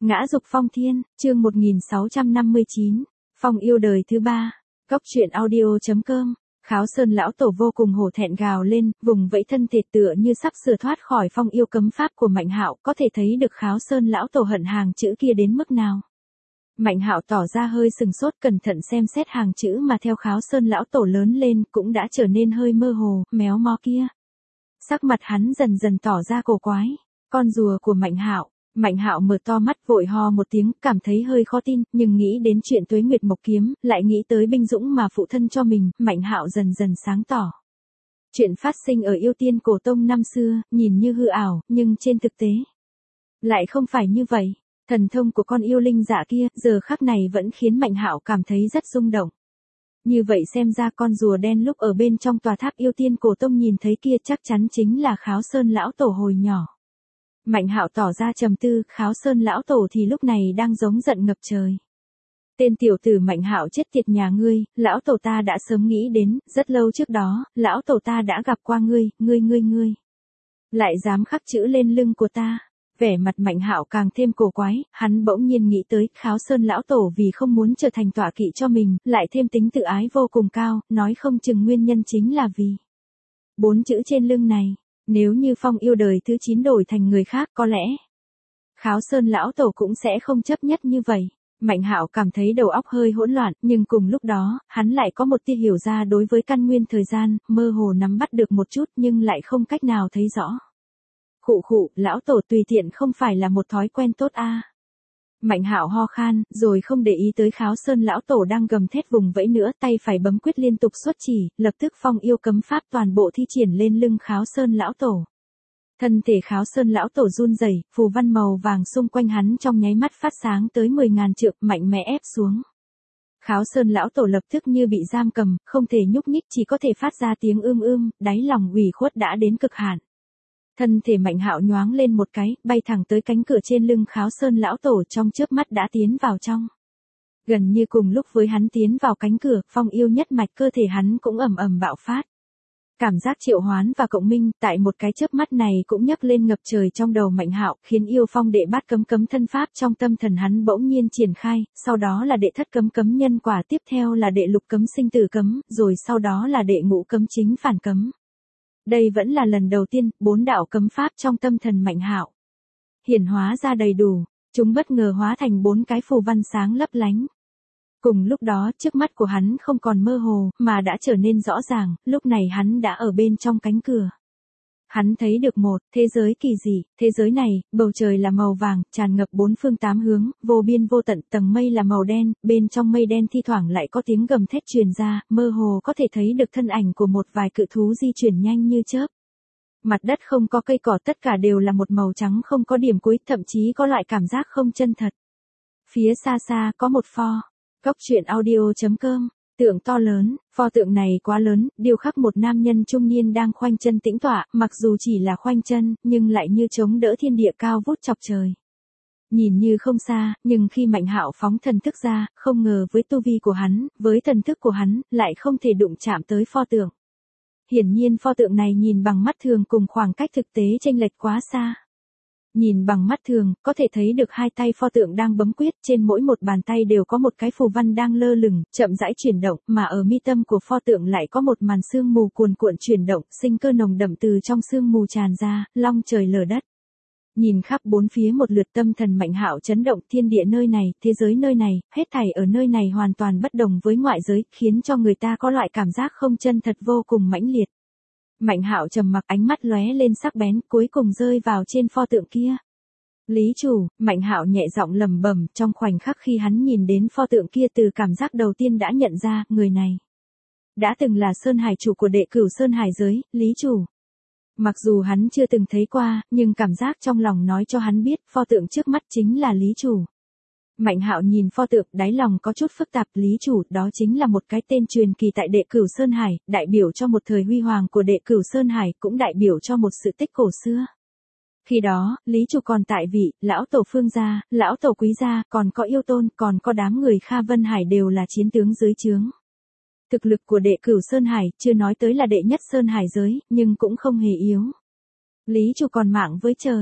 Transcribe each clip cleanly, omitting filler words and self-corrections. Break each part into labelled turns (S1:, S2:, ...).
S1: Ngã dục phong thiên, chương 1659, phong yêu đời thứ ba. Góc truyện audio.com. Kháo Sơn lão tổ vô cùng hổ thẹn gào lên, vùng vẫy thân thể tựa như sắp sửa thoát khỏi phong yêu cấm pháp của Mạnh Hạo, có thể thấy được Kháo Sơn lão tổ hận hàng chữ kia đến mức nào. Mạnh Hạo tỏ ra hơi sừng sốt, cẩn thận xem xét hàng chữ mà theo Kháo Sơn lão tổ lớn lên cũng đã trở nên hơi mơ hồ, méo mó kia. Sắc mặt hắn dần dần tỏ ra cổ quái. Con rùa của Mạnh Hạo. Mạnh Hạo mở to mắt vội ho một tiếng, cảm thấy hơi khó tin, nhưng nghĩ đến chuyện Tuế Nguyệt Mộc Kiếm, lại nghĩ tới binh dũng mà phụ thân cho mình, Mạnh Hạo dần dần sáng tỏ. Chuyện phát sinh ở Yêu Tiên Cổ Tông năm xưa, nhìn như hư ảo, nhưng trên thực tế lại không phải như vậy. Thần thông của con yêu linh dạ kia, giờ khắc này vẫn khiến Mạnh Hạo cảm thấy rất rung động. Như vậy xem ra con rùa đen lúc ở bên trong tòa tháp Yêu Tiên Cổ Tông nhìn thấy kia chắc chắn chính là Kháo Sơn lão tổ hồi nhỏ. Mạnh Hạo tỏ ra trầm tư, Kháo Sơn lão tổ thì lúc này đang giống giận ngập trời. Tên tiểu tử Mạnh Hạo chết tiệt nhà ngươi, lão tổ ta đã sớm nghĩ đến, rất lâu trước đó, lão tổ ta đã gặp qua ngươi, ngươi. Lại dám khắc chữ lên lưng của ta. Vẻ mặt Mạnh Hạo càng thêm cổ quái, hắn bỗng nhiên nghĩ tới, Kháo Sơn lão tổ vì không muốn trở thành tọa kỵ cho mình, lại thêm tính tự ái vô cùng cao, nói không chừng nguyên nhân chính là vì 4 chữ trên lưng này. Nếu như phong yêu đời thứ 9 đổi thành người khác có lẽ Kháo Sơn lão tổ cũng sẽ không chấp nhất như vậy. Mạnh Hạo cảm thấy đầu óc hơi hỗn loạn, nhưng cùng lúc đó, hắn lại có một tia hiểu ra đối với căn nguyên thời gian, mơ hồ nắm bắt được một chút nhưng lại không cách nào thấy rõ. Khụ, lão tổ tùy tiện không phải là một thói quen tốt a. Mạnh Hạo ho khan, rồi không để ý tới Kháo Sơn lão tổ đang gầm thét vùng vẫy nữa, tay phải bấm quyết liên tục xuất chỉ, lập tức phong yêu cấm pháp toàn bộ thi triển lên lưng Kháo Sơn lão tổ. Thân thể Kháo Sơn lão tổ run rẩy, phù văn màu vàng xung quanh hắn trong nháy mắt phát sáng tới 10.000 trượng, mạnh mẽ ép xuống. Kháo Sơn lão tổ lập tức như bị giam cầm, không thể nhúc nhích, chỉ có thể phát ra tiếng đáy lòng ủy khuất đã đến cực hạn. Thân thể Mạnh Hạo nhoáng lên một cái, bay thẳng tới cánh cửa trên lưng Kháo Sơn lão tổ, trong chớp mắt đã tiến vào trong. Gần như cùng lúc với hắn tiến vào cánh cửa, phong yêu nhất mạch cơ thể hắn cũng ầm bạo phát. Cảm giác triệu hoán và cộng minh, tại một cái chớp mắt này cũng nhấc lên ngập trời trong đầu Mạnh Hạo, khiến yêu phong đệ bát cấm thân pháp trong tâm thần hắn bỗng nhiên triển khai, sau đó là đệ thất cấm nhân quả, tiếp theo là đệ lục cấm sinh tử cấm, rồi sau đó là đệ ngũ cấm chính phản cấm. Đây vẫn là lần đầu tiên, 4 đạo cấm pháp trong tâm thần Mạnh Hạo hiển hóa ra đầy đủ, chúng bất ngờ hóa thành 4 cái phù văn sáng lấp lánh. Cùng lúc đó, trước mắt của hắn không còn mơ hồ, mà đã trở nên rõ ràng, lúc này hắn đã ở bên trong cánh cửa. Hắn thấy được một thế giới kỳ dị, thế giới này, bầu trời là màu vàng, tràn ngập 4 phương 8 hướng, vô biên vô tận, tầng mây là màu đen, bên trong mây đen thi thoảng lại có tiếng gầm thét truyền ra, mơ hồ có thể thấy được thân ảnh của một vài cự thú di chuyển nhanh như chớp. Mặt đất không có cây cỏ, tất cả đều là một màu trắng không có điểm cuối, thậm chí có loại cảm giác không chân thật. Phía xa xa có một pho. Góc truyện audio.com. Tượng to lớn, pho tượng này quá lớn, điêu khắc một nam nhân trung niên đang khoanh chân tĩnh tọa, mặc dù chỉ là khoanh chân, nhưng lại như chống đỡ thiên địa cao vút chọc trời. Nhìn như không xa, nhưng khi Mạnh Hạo phóng thần thức ra, không ngờ với tu vi của hắn, với thần thức của hắn, lại không thể đụng chạm tới pho tượng. Hiển nhiên pho tượng này nhìn bằng mắt thường cùng khoảng cách thực tế chênh lệch quá xa. Nhìn bằng mắt thường, có thể thấy được hai tay pho tượng đang bấm quyết, trên mỗi một bàn tay đều có một cái phù văn đang lơ lửng, chậm rãi chuyển động, mà ở mi tâm của pho tượng lại có một màn sương mù cuồn cuộn chuyển động, sinh cơ nồng đậm từ trong sương mù tràn ra, long trời lở đất. Nhìn khắp bốn phía một lượt, tâm thần Mạnh Hạo chấn động, thiên địa nơi này, thế giới nơi này, hết thảy ở nơi này hoàn toàn bất đồng với ngoại giới, khiến cho người ta có loại cảm giác không chân thật vô cùng mãnh liệt. Mạnh Hạo trầm mặc, ánh mắt lóe lên sắc bén, cuối cùng rơi vào trên pho tượng kia. Lý chủ, Mạnh Hạo nhẹ giọng lẩm bẩm, trong khoảnh khắc khi hắn nhìn đến pho tượng kia, từ cảm giác đầu tiên đã nhận ra, người này đã từng là Sơn Hải chủ của đệ cửu Sơn Hải giới, Lý chủ. Mặc dù hắn chưa từng thấy qua, nhưng cảm giác trong lòng nói cho hắn biết, pho tượng trước mắt chính là Lý chủ. Mạnh Hạo nhìn pho tượng, đáy lòng có chút phức tạp, Lý chủ, đó chính là một cái tên truyền kỳ tại đệ cửu Sơn Hải, đại biểu cho một thời huy hoàng của đệ cửu Sơn Hải, cũng đại biểu cho một sự tích cổ xưa. Khi đó, Lý chủ còn tại vị, lão tổ Phương gia, lão tổ Quý gia, còn có Yêu Tôn, còn có đám người Kha Vân Hải đều là chiến tướng dưới trướng. Thực lực của đệ cửu Sơn Hải, chưa nói tới là đệ nhất Sơn Hải giới, nhưng cũng không hề yếu. Lý chủ còn mạng với trời.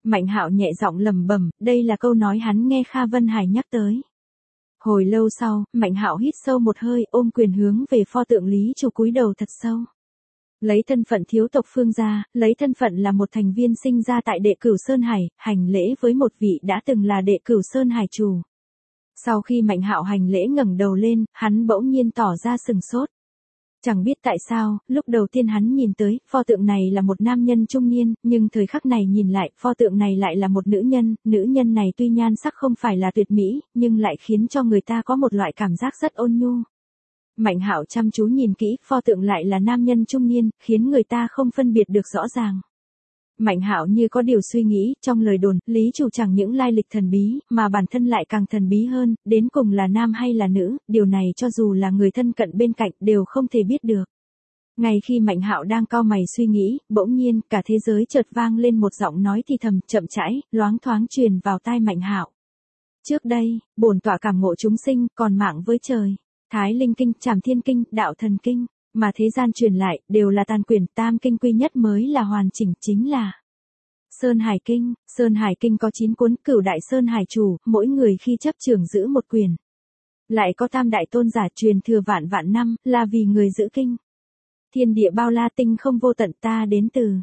S1: Mạnh Hạo nhẹ giọng lẩm bẩm, đây là câu nói hắn nghe Kha Vân Hải nhắc tới. Hồi lâu sau, Mạnh Hạo hít sâu một hơi, ôm quyền hướng về pho tượng Lý Chủ cúi đầu thật sâu. Lấy thân phận thiếu tộc Phương gia, lấy thân phận là một thành viên sinh ra tại Đệ Cửu Sơn Hải, hành lễ với một vị đã từng là Đệ Cửu Sơn Hải chủ. Sau khi Mạnh Hạo hành lễ ngẩng đầu lên, hắn bỗng nhiên tỏ ra sừng sốt. Chẳng biết tại sao, lúc đầu tiên hắn nhìn tới, pho tượng này là một nam nhân trung niên, nhưng thời khắc này nhìn lại, pho tượng này lại là một nữ nhân này tuy nhan sắc không phải là tuyệt mỹ, nhưng lại khiến cho người ta có một loại cảm giác rất ôn nhu. Mạnh Hạo chăm chú nhìn kỹ, pho tượng lại là nam nhân trung niên, khiến người ta không phân biệt được rõ ràng. Mạnh Hạo như có điều suy nghĩ, trong lời đồn, Lý Chủ chẳng những lai lịch thần bí, mà bản thân lại càng thần bí hơn, đến cùng là nam hay là nữ, điều này cho dù là người thân cận bên cạnh đều không thể biết được. Ngay khi Mạnh Hạo đang cau mày suy nghĩ, bỗng nhiên, cả thế giới chợt vang lên một giọng nói thì thầm, chậm rãi, loáng thoáng truyền vào tai Mạnh Hạo. Trước đây, bổn tọa cảm ngộ chúng sinh, còn mạng với trời. Thái Linh Kinh, Trảm Thiên Kinh, Đạo Thần Kinh, mà thế gian truyền lại, đều là tàn quyển, tam kinh quy nhất mới là hoàn chỉnh, chính là Sơn Hải Kinh. Sơn Hải Kinh có 9 cuốn, Cửu Đại Sơn Hải chủ, mỗi người khi chấp trưởng giữ một quyển. Lại có tam đại tôn giả truyền thừa vạn vạn năm, là vì người giữ kinh. Thiên địa bao la, tinh không vô tận, ta đến từ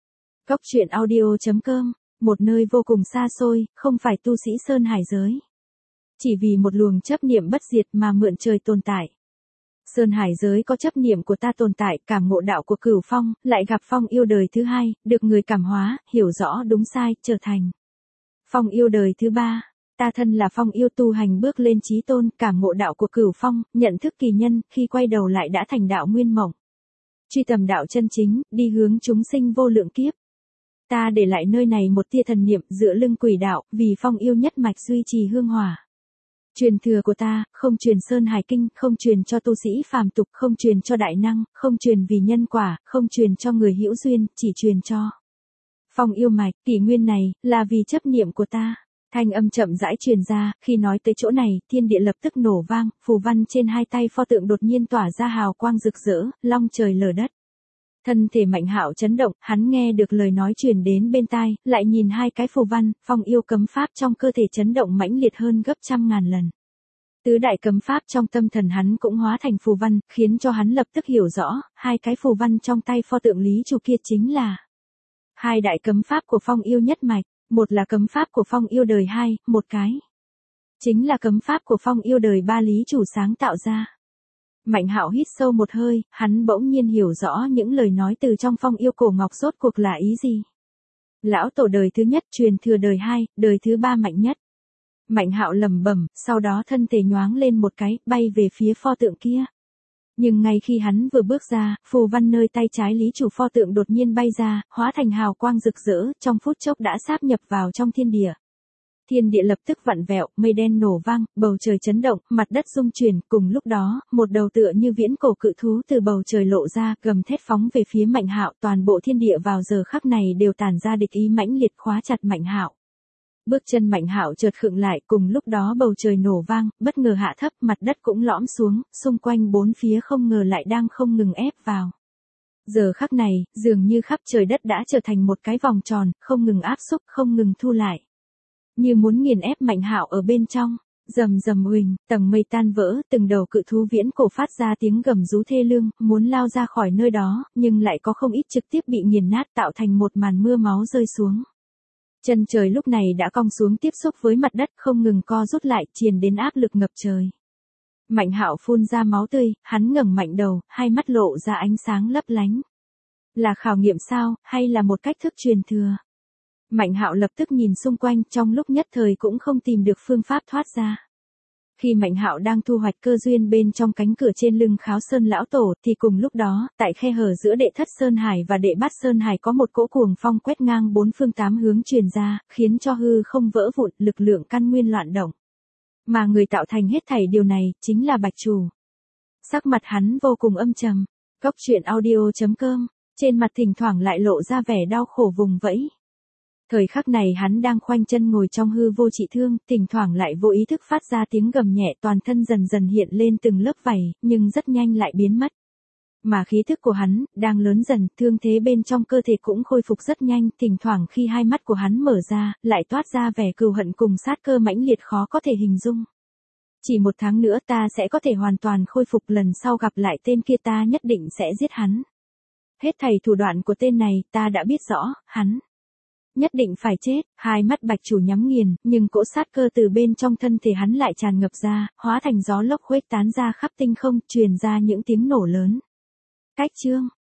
S1: Cốc.audio.com, một nơi vô cùng xa xôi, không phải tu sĩ Sơn Hải giới. Chỉ vì một luồng chấp niệm bất diệt mà mượn trời tồn tại. Sơn Hải giới có chấp niệm của ta tồn tại, cảm ngộ đạo của Cửu Phong, lại gặp Phong yêu đời thứ hai, được người cảm hóa, hiểu rõ đúng sai, trở thành Phong yêu đời thứ ba. Ta thân là Phong yêu tu hành bước lên chí tôn, cảm ngộ đạo của Cửu Phong, nhận thức kỳ nhân, khi quay đầu lại đã thành đạo nguyên mộng. Truy tầm đạo chân chính, đi hướng chúng sinh vô lượng kiếp. Ta để lại nơi này một tia thần niệm, dựa lưng quỷ đạo, vì Phong yêu nhất mạch duy trì hương hỏa. Truyền thừa của ta, không truyền Sơn Hải Kinh, không truyền cho tu sĩ phàm tục, không truyền cho đại năng, không truyền vì nhân quả, không truyền cho người hữu duyên, chỉ truyền cho Phong yêu mạch. Kỷ nguyên này, là vì chấp niệm của ta. Thanh âm chậm rãi truyền ra, khi nói tới chỗ này, thiên địa lập tức nổ vang, phù văn trên hai tay pho tượng đột nhiên tỏa ra hào quang rực rỡ, long trời lở đất. Thân thể Mạnh Hạo chấn động, hắn nghe được lời nói truyền đến bên tai, lại nhìn hai cái phù văn, Phong yêu cấm pháp trong cơ thể chấn động mãnh liệt hơn gấp trăm ngàn lần. Tứ đại cấm pháp trong tâm thần hắn cũng hóa thành phù văn, khiến cho hắn lập tức hiểu rõ, hai cái phù văn trong tay pho tượng Lý Chủ kia chính là hai đại cấm pháp của Phong yêu nhất mạch, một là cấm pháp của Phong yêu đời 2, một cái chính là cấm pháp của Phong yêu đời 3 Lý Chủ sáng tạo ra. Mạnh Hạo hít sâu một hơi, hắn bỗng nhiên hiểu rõ những lời nói từ trong Phong yêu cổ ngọc rốt cuộc là ý gì. Lão tổ đời thứ nhất truyền thừa đời 2, đời thứ 3 mạnh nhất. Mạnh Hạo lẩm bẩm, sau đó thân thể nhoáng lên một cái, bay về phía pho tượng kia. Nhưng ngay khi hắn vừa bước ra, phù văn nơi tay trái Lý Chủ pho tượng đột nhiên bay ra, hóa thành hào quang rực rỡ, trong phút chốc đã sáp nhập vào trong thiên địa. Thiên địa lập tức vặn vẹo, mây đen nổ vang, bầu trời chấn động, mặt đất rung chuyển, cùng lúc đó, một đầu tựa như viễn cổ cự thú từ bầu trời lộ ra, gầm thét phóng về phía Mạnh Hạo, toàn bộ thiên địa vào giờ khắc này đều tản ra địch ý mãnh liệt khóa chặt Mạnh Hạo. Bước chân Mạnh Hạo chợt khựng lại, cùng lúc đó bầu trời nổ vang, bất ngờ hạ thấp, mặt đất cũng lõm xuống, xung quanh bốn phía không ngờ lại đang không ngừng ép vào. Giờ khắc này, dường như khắp trời đất đã trở thành một cái vòng tròn, không ngừng áp xúc, không ngừng thu lại. Như muốn nghiền ép Mạnh Hạo ở bên trong. Rầm rầm uỳnh, tầng mây tan vỡ, từng đầu cự thú viễn cổ phát ra tiếng gầm rú thê lương, muốn lao ra khỏi nơi đó, nhưng lại có không ít trực tiếp bị nghiền nát tạo thành một màn mưa máu rơi xuống. Chân trời lúc này đã cong xuống tiếp xúc với mặt đất, không ngừng co rút lại, truyền đến áp lực ngập trời. Mạnh Hạo phun ra máu tươi, hắn ngẩng mạnh đầu, hai mắt lộ ra ánh sáng lấp lánh. Là khảo nghiệm sao, hay là một cách thức truyền thừa? Mạnh Hạo lập tức nhìn xung quanh, trong lúc nhất thời cũng không tìm được phương pháp thoát ra. Khi Mạnh Hạo đang thu hoạch cơ duyên bên trong cánh cửa trên lưng Kháo Sơn lão tổ, thì cùng lúc đó, tại khe hở giữa Đệ Thất Sơn Hải và Đệ Bát Sơn Hải có một cỗ cuồng phong quét ngang bốn phương tám hướng truyền ra, khiến cho hư không vỡ vụn, lực lượng căn nguyên loạn động. Mà người tạo thành hết thảy điều này, chính là Bạch Chủ. Sắc mặt hắn vô cùng âm trầm. Cốc.audio.com, trên mặt thỉnh thoảng lại lộ ra vẻ đau khổ vùng vẫy. Thời khắc này hắn đang khoanh chân ngồi trong hư vô trị thương, thỉnh thoảng lại vô ý thức phát ra tiếng gầm nhẹ, toàn thân dần dần hiện lên từng lớp vảy, nhưng rất nhanh lại biến mất. Mà khí thức của hắn, đang lớn dần, thương thế bên trong cơ thể cũng khôi phục rất nhanh, thỉnh thoảng khi hai mắt của hắn mở ra, lại toát ra vẻ cừu hận cùng sát cơ mãnh liệt khó có thể hình dung. Chỉ 1 tháng nữa ta sẽ có thể hoàn toàn khôi phục, lần sau gặp lại tên kia ta nhất định sẽ giết hắn. Hết thảy thủ đoạn của tên này ta đã biết rõ, hắn nhất định phải chết. Hai mắt Bạch Chủ nhắm nghiền, nhưng cỗ sát cơ từ bên trong thân thể hắn lại tràn ngập ra, hóa thành gió lốc khuếch tán ra khắp tinh không, truyền ra những tiếng nổ lớn. Cách chương